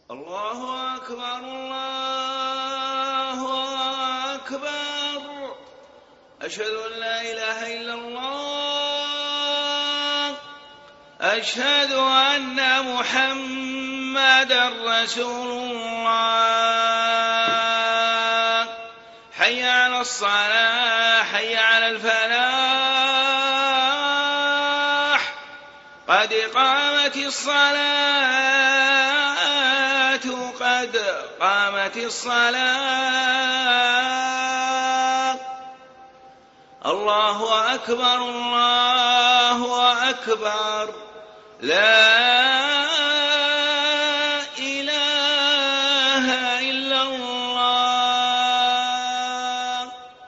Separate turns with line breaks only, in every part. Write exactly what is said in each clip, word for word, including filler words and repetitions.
الله أكبر الله أكبر. أشهد أن لا إله إلا الله. أشهد أن محمدًا رسول الله. حي على الصلاة حي على الفلاح. قد قامت الصلاة قد قامت الصلاة. الله أكبر الله أكبر. لا إله إلا الله.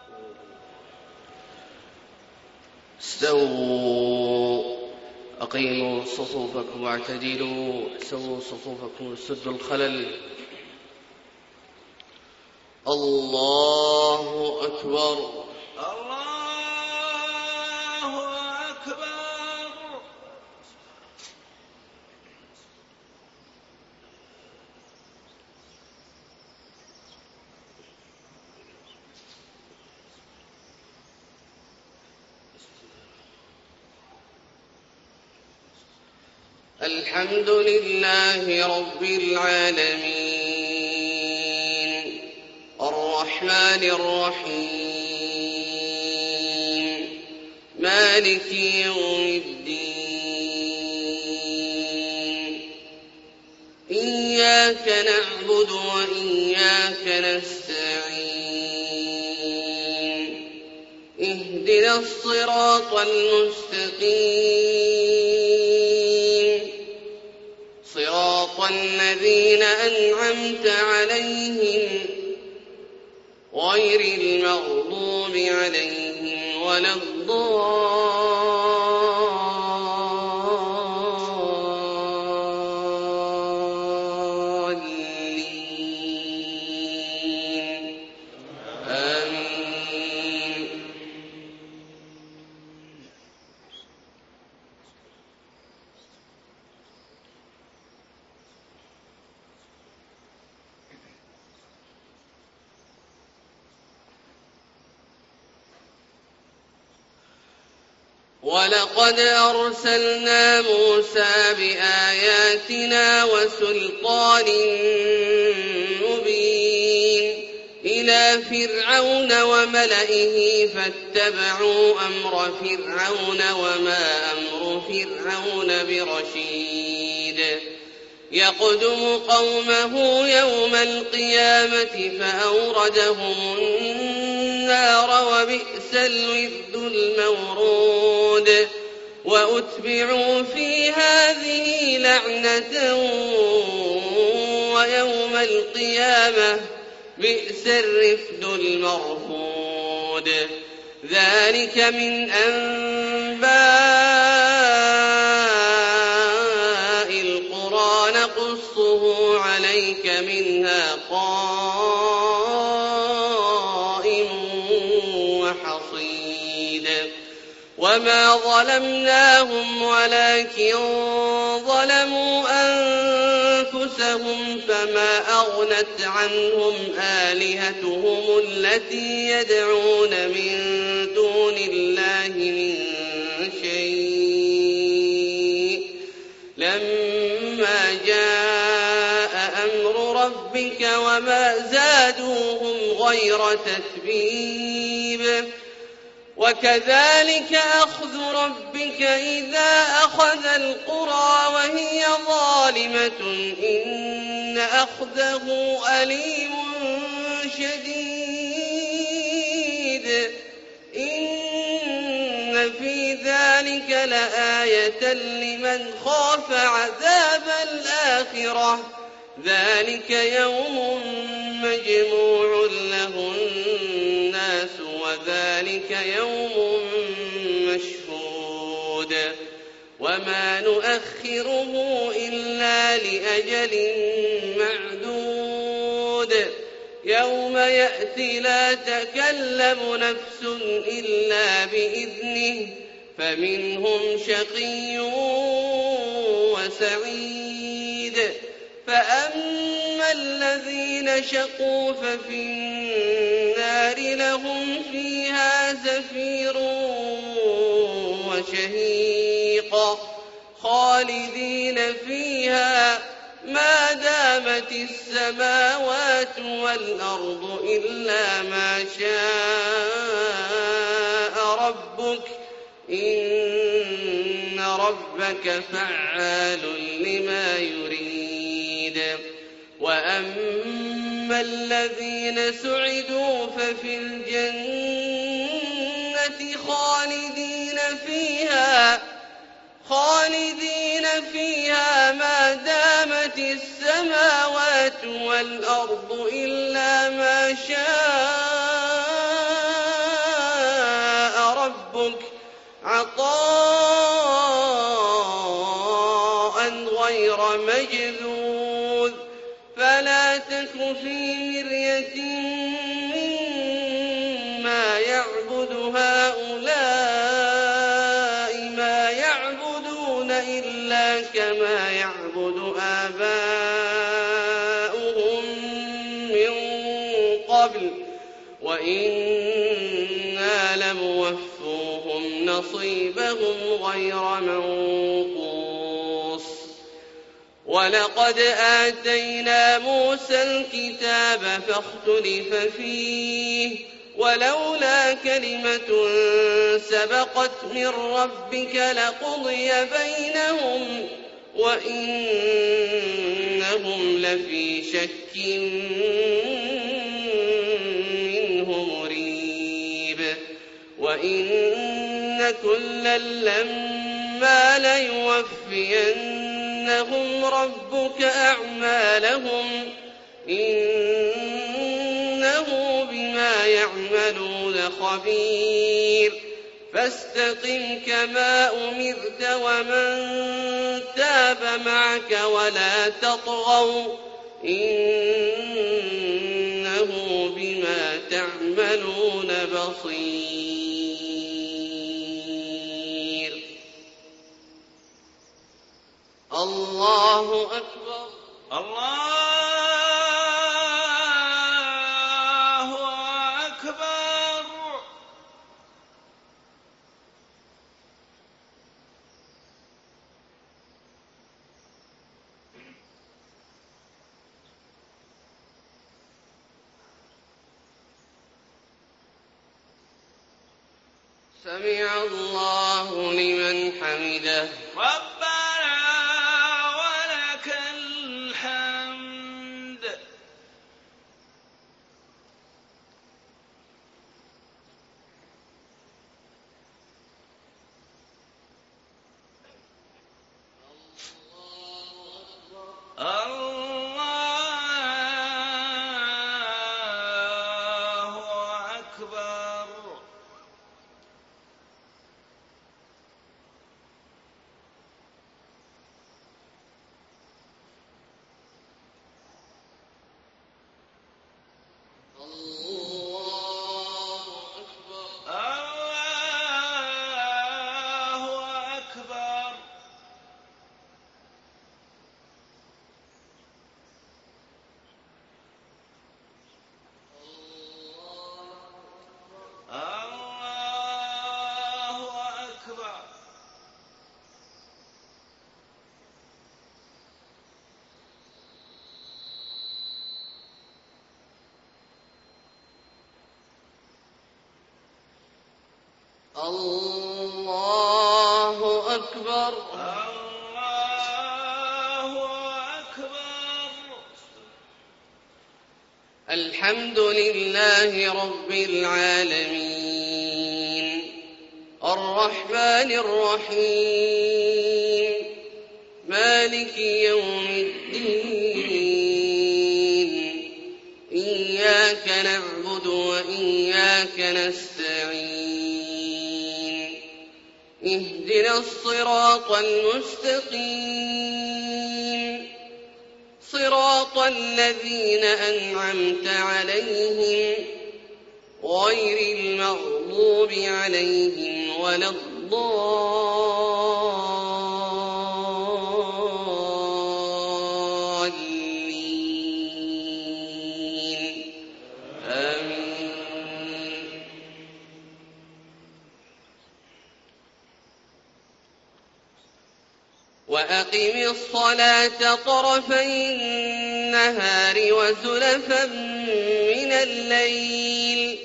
استووا أقيموا صفوفكم واعتدلوا. سووا صفوفكم سدوا الخلل. الله أكبر
الله أكبر.
الحمد لله رب العالمين الرحمن الرحيم مالك يوم الدين. إياك نعبد وإياك نستعين. اهدنا الصراط المستقيم صراط الذين أنعمت عليهم غير المغضوب عليهم ولا الضالين. آمين. ولقد أرسلنا موسى بآياتنا وسلطان مبين إلى فرعون وملئه فاتبعوا أمر فرعون وما أمر فرعون برشيد. يقدم قومه يوم القيامة فأوردهم النار وبئس الورد المورود. وأتبعوا في هذه لعنة ويوم القيامة بئس الرفد المرفود. ذلك من أنباء القرى نقصه عليك منها قائم وحصيد. وما ظلمناهم ولكن ظلموا أنفسهم فما أغنت عنهم آلهتهم التي يدعون من دون الله من شيء لما جاء أمر ربك وما زادوهم غير تتبيب. وكذلك أخذ ربك إذا أخذ القرى وهي ظالمة إن أخذه أليم شديد. إن في ذلك لآية لمن خاف عذاب الآخرة. ذلك يوم مجموع له الناس وذلك يوم مشهود. وما نؤخره إلا لأجل معدود. يوم يأتي لا تكلم نفس إلا بإذنه فمنهم شقي وسعيد. فأما الذين شقوا ففي النار لهم فيها زفير وشهيق خالدين فيها ما دامت السماوات والأرض إلا ما شاء ربك إن ربك فعال لما يريد. وأما الذين سعدوا ففي الجنة خالدين فيها خالدين فيها ما دامت السماوات والأرض إلا ما شاء ربك عطاء غير مجذوذ. فلا تك في مرية مما يعبد هؤلاء ما يعبدون إلا كما يعبد آباؤهم من قبل وإنا لموفوهم نصيبهم غير منقوص. ولقد آتينا موسى الكتاب فاختلف فيه ولولا كلمة سبقت من ربك لقضي بينهم وإنهم لفي شك منه مريب. وإن كلا لما ليوفينهم ربك أعمالهم إنه بما يعملون خبير. فاستقم كما أمرت ومن تاب معك ولا تطغوا إنه بما تعملون بصير. الله أكبر.
الله أكبر.
سمع الله لمن حمده.
ربنا ولك الحمد. الله أكبر.
الله أكبر.
الله أكبر.
الحمد لله رب العالمين الرحمن الرحيم مالك يوم الدين إياك نعبد وإياك نستعين اهدنا الصراط المستقيم صراط الذين أنعمت عليهم غير المغضوب عليهم ولا الضالين وأقم الصلاة طرفي النهار وزلفا من الليل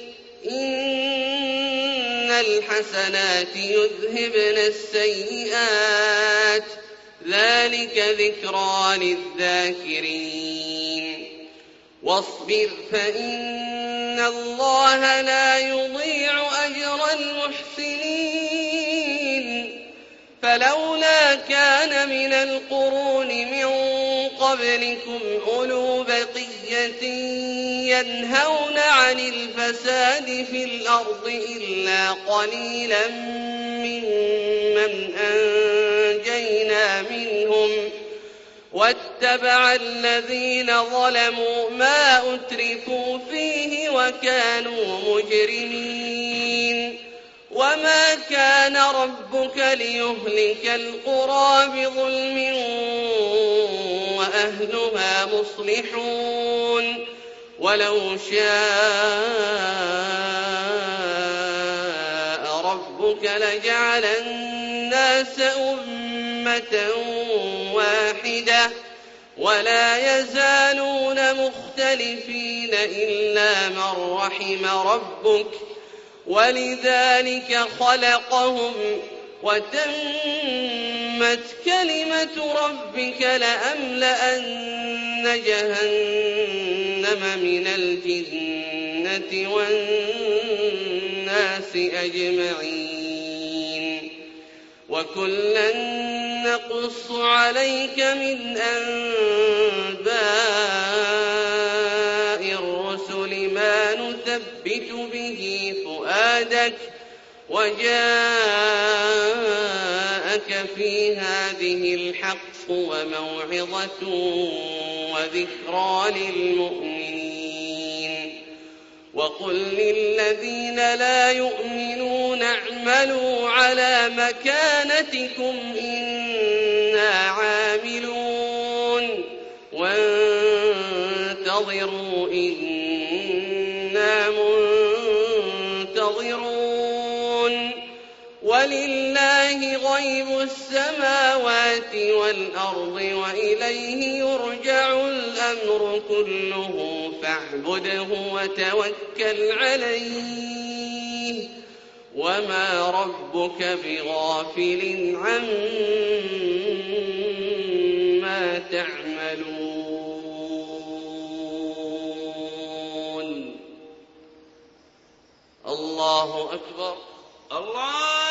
إن الحسنات يذهبن السيئات ذلك ذكرى للذاكرين واصبر فإن الله لا يضيع أجر المحسنين فلولا كان من القرون من قبلكم أولو بقية ينهون عن الفساد في الأرض إلا قليلا ممن أنجينا منهم واتبع الذين ظلموا ما أترفوا فيه وكانوا مجرمين وما كان ربك ليهلك القرى بظلم وأهلها مصلحون ولو شاء ربك لجعل الناس أمة واحدة ولا يزالون مختلفين إلا من رحم ربك ولذلك خلقهم وتمت كلمة ربك لأملأن جهنم من الجنة والناس أجمعين وكلا نقص عليك من أنباء الرسل ما نثبت به فؤادك وجاءك في هذه الحق وموعظة وذكرى للمؤمنين وقل للذين لا يؤمنون اعملوا على مكانتكم إنا عاملون وانتظروا إنا منتظرون ولله غيب السماوات والأرض وإليه يرجع الأمر كله فاعبده وتوكل عليه وما ربك بغافل عما تعملون الله أكبر
الله